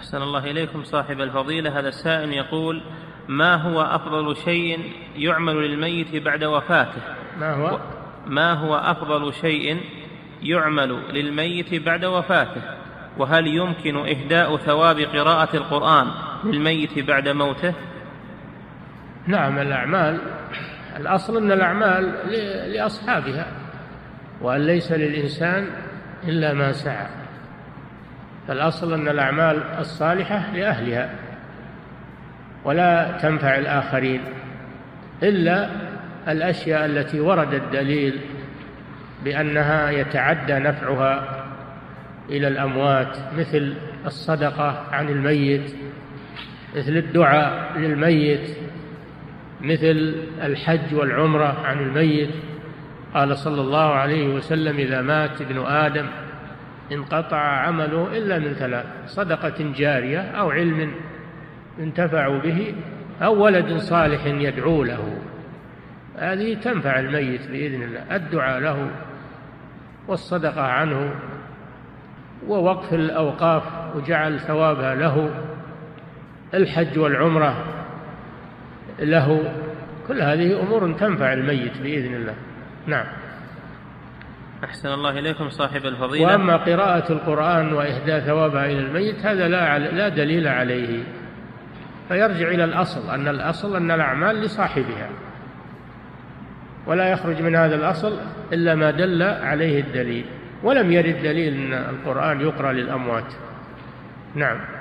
أحسن الله إليكم صاحب الفضيلة. هذا السائل يقول: ما هو أفضل شيء يعمل للميت بعد وفاته؟ ما هو أفضل شيء يعمل للميت بعد وفاته؟ وهل يمكن إهداء ثواب قراءة القرآن للميت بعد موته؟ نعم، الأعمال الأصل أن الأعمال لأصحابها، وأن ليس للإنسان إلا ما سعى. فالأصل أن الأعمال الصالحة لأهلها ولا تنفع الآخرين إلا الأشياء التي ورد الدليل بأنها يتعدى نفعها إلى الأموات، مثل الصدقة عن الميت، مثل الدعاء للميت، مثل الحج والعمرة عن الميت. قال صلى الله عليه وسلم: إذا مات ابن آدم انقطع عمله إلا من ثلاث: صدقة جارية، أو علم ينتفع به، أو ولد صالح يدعو له. هذه تنفع الميت بإذن الله: الدعاء له، والصدقة عنه، ووقف الأوقاف وجعل ثوابها له، الحج والعمرة له. كل هذه أمور تنفع الميت بإذن الله. نعم. أحسن الله إليكم صاحب الفضيلة. وأما قراءة القرآن وإهداء ثوابها إلى الميت هذا لا دليل عليه، فيرجع إلى الأصل، أن الأصل أن الأعمال لصاحبها، ولا يخرج من هذا الأصل إلا ما دل عليه الدليل، ولم يرد دليل أن القرآن يقرأ للأموات. نعم.